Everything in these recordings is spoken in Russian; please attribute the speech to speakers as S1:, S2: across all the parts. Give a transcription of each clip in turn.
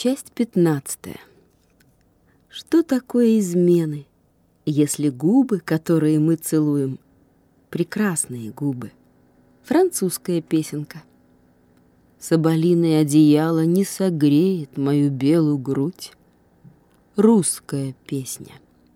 S1: Часть 15. Что такое измены, если губы, которые мы целуем, прекрасные губы? Французская песенка. Соболиное одеяло не согреет мою белую грудь. Русская песня.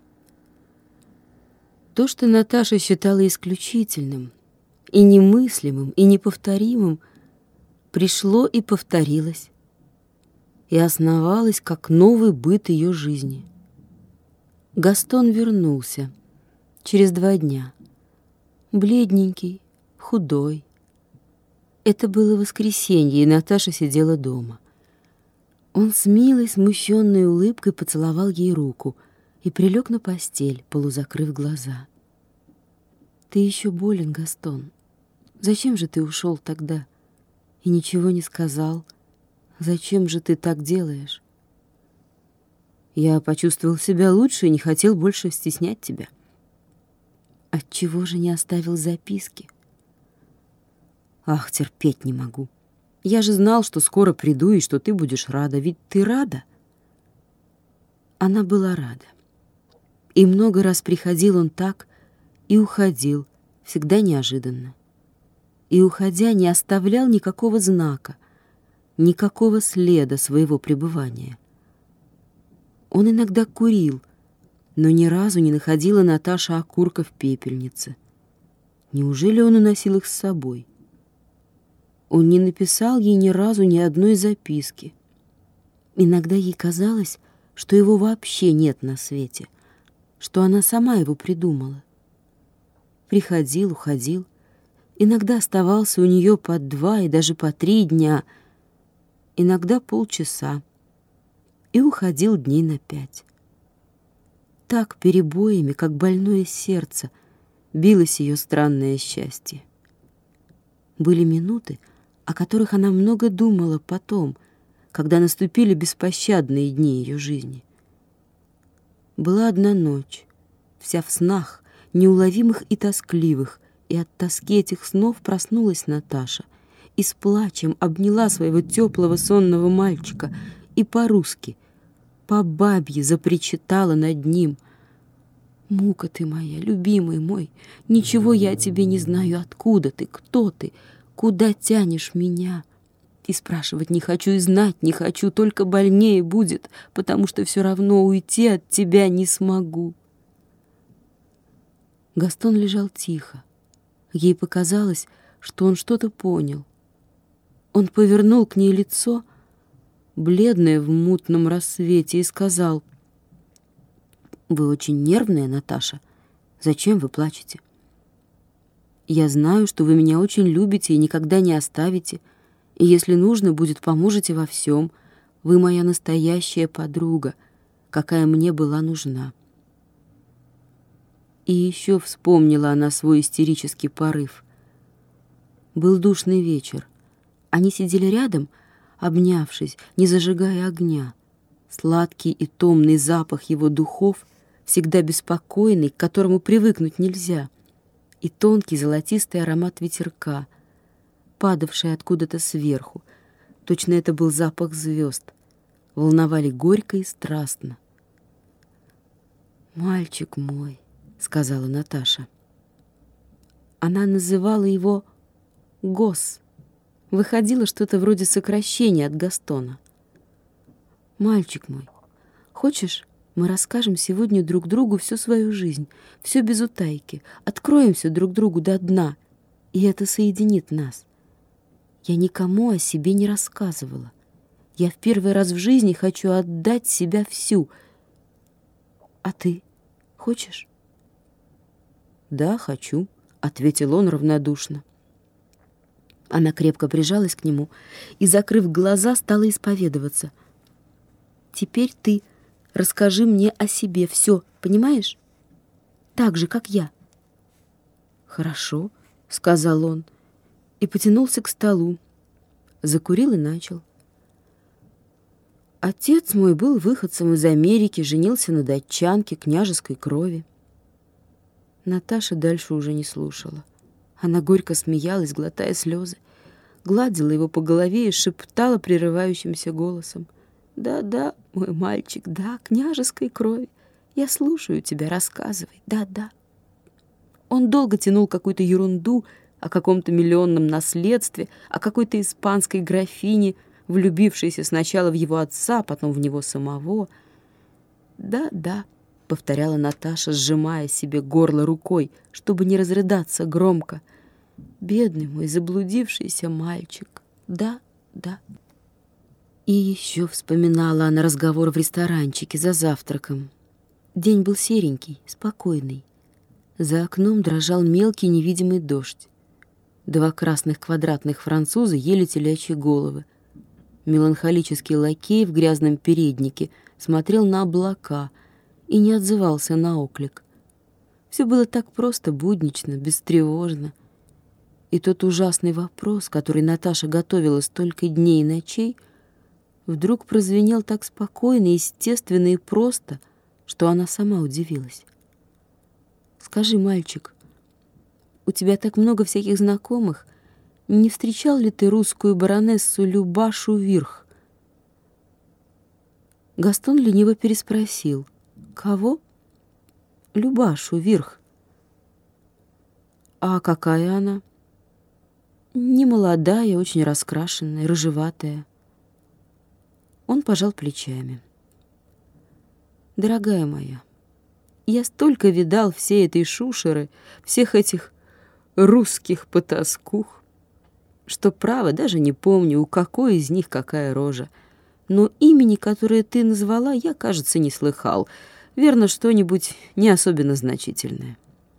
S1: То, что Наташа считала исключительным, и немыслимым, и неповторимым, пришло и повторилось, и основалось как новый быт ее жизни. Гастон вернулся через 2 дня, бледненький, худой. Это было воскресенье, и Наташа сидела дома. Он с милой, смущенной улыбкой поцеловал ей руку и прилег на постель, полузакрыв глаза. «Ты еще болен, Гастон. Зачем же ты ушел тогда и ничего не сказал? Зачем же ты так делаешь?» «Я почувствовал себя лучше и не хотел больше стеснять тебя». «Отчего же не оставил записки?» «Ах, терпеть не могу. Я же знал, что скоро приду и что ты будешь рада. Ведь ты рада?» Она была рада. И много раз приходил он так и уходил, всегда неожиданно. И, уходя, не оставлял никакого знака, никакого следа своего пребывания. Он иногда курил, но ни разу не находила Наташа окурка в пепельнице. Неужели он уносил их с собой? Он не написал ей ни разу ни одной записки. Иногда ей казалось, что его вообще нет на свете, что она сама его придумала. Приходил, уходил, иногда оставался у нее по 2 и даже по 3 дня, иногда полчаса, и уходил дней на 5. Так перебоями, как больное сердце, билось ее странное счастье. Были минуты, о которых она много думала потом, когда наступили беспощадные дни ее жизни. Была одна ночь, вся в снах, неуловимых и тоскливых, и от тоски этих снов проснулась Наташа и с плачем обняла своего теплого сонного мальчика и по-русски, по-бабье запричитала над ним: «Мука ты моя, любимый мой, ничего я о тебе не знаю, откуда ты, кто ты, куда тянешь меня? И спрашивать не хочу, и знать не хочу, только больнее будет, потому что все равно уйти от тебя не смогу». Гастон лежал тихо. Ей показалось, что он что-то понял. Он повернул к ней лицо, бледное в мутном рассвете, и сказал: «Вы очень нервная, Наташа. Зачем вы плачете? Я знаю, что вы меня очень любите и никогда не оставите, и если нужно будет, поможете во всем. Вы моя настоящая подруга, какая мне была нужна». И еще вспомнила она свой истерический порыв. Был душный вечер. Они сидели рядом, обнявшись, не зажигая огня. Сладкий и томный запах его духов, всегда беспокойный, к которому привыкнуть нельзя, и тонкий золотистый аромат ветерка, падавший откуда-то сверху. Точно это был запах звезд. Волновали горько и страстно. «Мальчик мой», — сказала Наташа. Она называла его Гос. Выходило что-то вроде сокращения от Гастона. «Мальчик мой, хочешь, мы расскажем сегодня друг другу всю свою жизнь, все без утайки, откроемся друг другу до дна, и это соединит нас. Я никому о себе не рассказывала. Я в первый раз в жизни хочу отдать себя всю. А ты хочешь?» «Да, хочу», — ответил он равнодушно. Она крепко прижалась к нему и, закрыв глаза, стала исповедоваться. «Теперь ты расскажи мне о себе все, понимаешь? Так же, как я». «Хорошо», — сказал он и потянулся к столу. Закурил и начал. «Отец мой был выходцем из Америки, женился на датчанке княжеской крови». Наташа дальше уже не слушала. Она горько смеялась, глотая слезы, гладила его по голове и шептала прерывающимся голосом: Да-да, мой мальчик, да, княжеской крови. Я слушаю тебя, рассказывай, да-да. Он долго тянул какую-то ерунду о каком-то миллионном наследстве, о какой-то испанской графине, влюбившейся сначала в его отца, потом в него самого. «Да-да», — повторяла Наташа, сжимая себе горло рукой, чтобы не разрыдаться громко. «Бедный мой заблудившийся мальчик, да-да». И еще вспоминала она разговор в ресторанчике за завтраком. День был серенький, спокойный. За окном дрожал мелкий невидимый дождь. 2 красных квадратных француза ели телячьи головы. Меланхолический лакей в грязном переднике смотрел на облака и не отзывался на оклик. Все было так просто, буднично, бестревожно. И тот ужасный вопрос, который Наташа готовила столько дней и ночей, вдруг прозвенел так спокойно, естественно и просто, что она сама удивилась. «Скажи, мальчик, у тебя так много всяких знакомых. Не встречал ли ты русскую баронессу Любашу Вирх?» Гастон лениво переспросил. «Кого?» «Любашу Вирх». «А какая она?» «Немолодая, очень раскрашенная, рыжеватая». Он пожал плечами. «Дорогая моя, я столько видал всей этой шушеры, всех этих русских потаскух, что, право, даже не помню, у какой из них какая рожа. Но имени, которое ты назвала, я, кажется, не слыхал. Верно, что-нибудь не особенно значительное».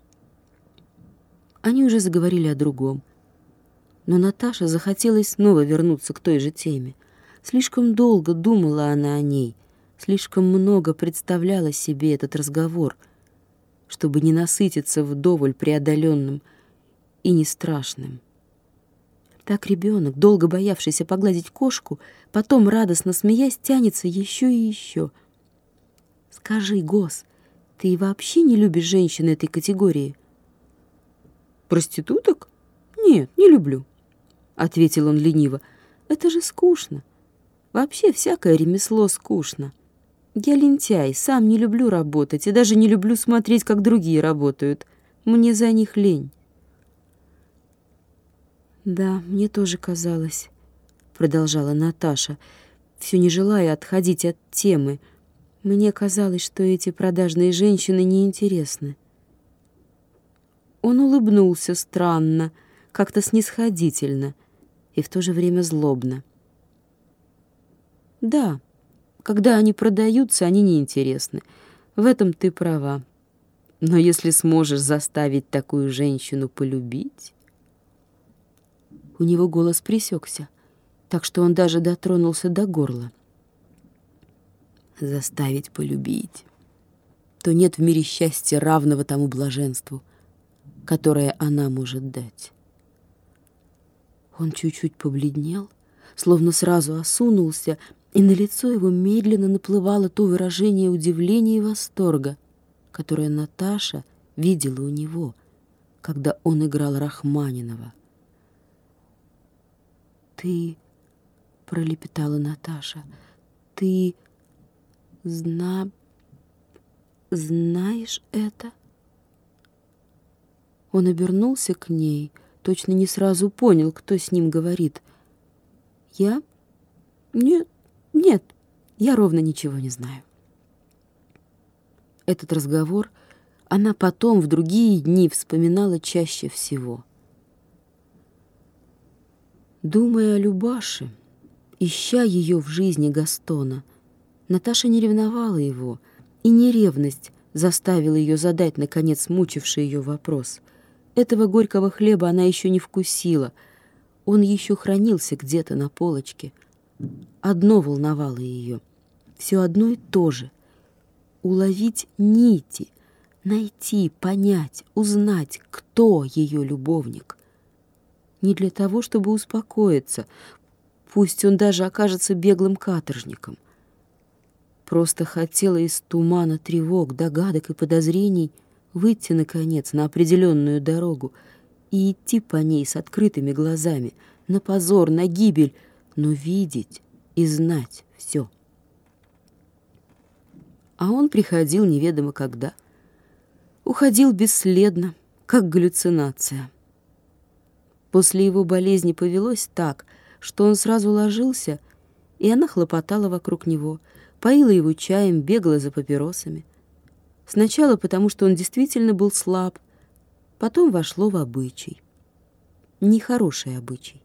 S1: Они уже заговорили о другом. Но Наташе захотелось снова вернуться к той же теме. Слишком долго думала она о ней, слишком много представляла себе этот разговор, чтобы не насытиться вдоволь преодоленным и не страшным. Так ребенок, долго боявшийся погладить кошку, потом, радостно смеясь, тянется еще и еще. «Скажи, Гос, ты вообще не любишь женщин этой категории?» «Проституток? Нет, не люблю», — ответил он лениво. «Это же скучно. Вообще всякое ремесло скучно. Я лентяй, сам не люблю работать и даже не люблю смотреть, как другие работают. Мне за них лень». «Да, мне тоже казалось», — продолжала Наташа, все не желая отходить от темы. «Мне казалось, что эти продажные женщины неинтересны». Он улыбнулся странно, как-то снисходительно и в то же время злобно. «Да, когда они продаются, они неинтересны. В этом ты права. Но если сможешь заставить такую женщину полюбить...» У него голос пресекся, так что он даже дотронулся до горла. «Заставить полюбить, то нет в мире счастья, равного тому блаженству, которое она может дать». Он чуть-чуть побледнел, словно сразу осунулся, и на лицо его медленно наплывало то выражение удивления и восторга, которое Наташа видела у него, когда он играл Рахманинова. «Ты...» — пролепетала Наташа. «Ты... знаешь это?» Он обернулся к ней, точно не сразу понял, кто с ним говорит. «Я? Нет, я ровно ничего не знаю». Этот разговор она потом в другие дни вспоминала чаще всего. Думая о Любаше, ища ее в жизни Гастона, Наташа не ревновала его, и не ревность заставила ее задать, наконец, мучивший ее вопрос. Этого горького хлеба она еще не вкусила, он еще хранился где-то на полочке. Одно волновало ее, все одно и то же — уловить нити, найти, понять, узнать, кто ее любовник. Не для того, чтобы успокоиться, пусть он даже окажется беглым каторжником. Просто хотела из тумана тревог, догадок и подозрений выйти, наконец, на определенную дорогу и идти по ней с открытыми глазами, на позор, на гибель, но видеть и знать все. А он приходил неведомо когда. Уходил бесследно, как галлюцинация. После его болезни повелось так, что он сразу ложился, и она хлопотала вокруг него, поила его чаем, бегала за папиросами. Сначала потому, что он действительно был слаб, потом вошло в обычай. Нехороший обычай.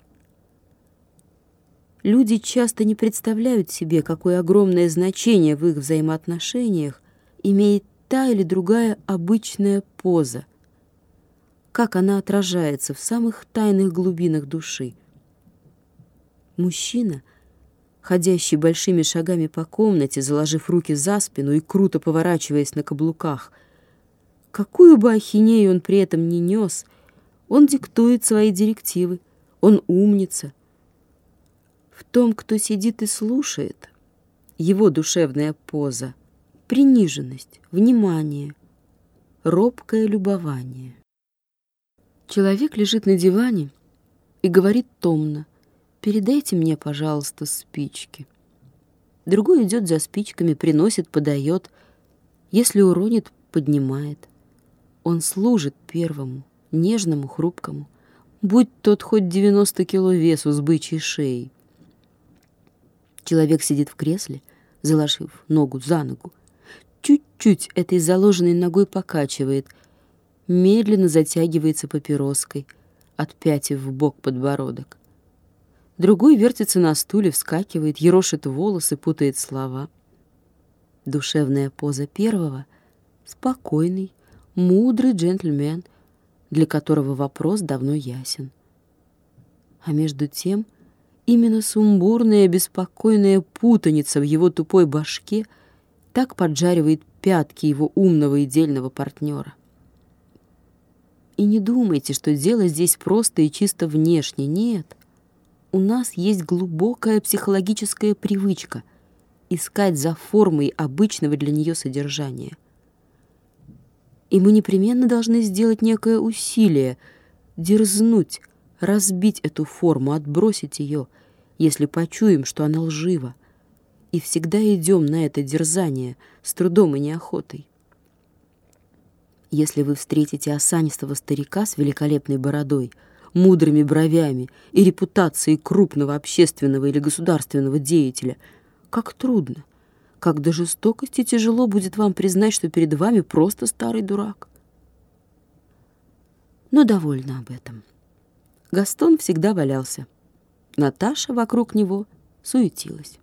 S1: Люди часто не представляют себе, какое огромное значение в их взаимоотношениях имеет та или другая обычная поза, как она отражается в самых тайных глубинах души. Мужчина, ходящий большими шагами по комнате, заложив руки за спину и круто поворачиваясь на каблуках, какую бы ахинею он при этом ни нес, он диктует свои директивы, он умница. В том, кто сидит и слушает, его душевная поза — приниженность, внимание, робкое любование. Человек лежит на диване и говорит томно: «Передайте мне, пожалуйста, спички». Другой идет за спичками, приносит, подает. Если уронит, поднимает. Он служит первому, нежному, хрупкому, будь тот хоть 90 кило весу с бычьей шеей. Человек сидит в кресле, заложив ногу за ногу. Чуть-чуть этой заложенной ногой покачивает, медленно затягивается папироской, отпятив в бок подбородок. Другой вертится на стуле, вскакивает, ерошит волосы, путает слова. Душевная поза первого — спокойный, мудрый джентльмен, для которого вопрос давно ясен. А между тем именно сумбурная, беспокойная путаница в его тупой башке так поджаривает пятки его умного и дельного партнера. И не думайте, что дело здесь просто и чисто внешне. Нет. У нас есть глубокая психологическая привычка искать за формой обычного для нее содержания. И мы непременно должны сделать некое усилие, дерзнуть, разбить эту форму, отбросить ее, если почуем, что она лжива, и всегда идем на это дерзание с трудом и неохотой. Если вы встретите осанистого старика с великолепной бородой, мудрыми бровями и репутацией крупного общественного или государственного деятеля, как трудно, как до жестокости тяжело будет вам признать, что перед вами просто старый дурак. Но довольно об этом. Гастон всегда валялся. Наташа вокруг него суетилась.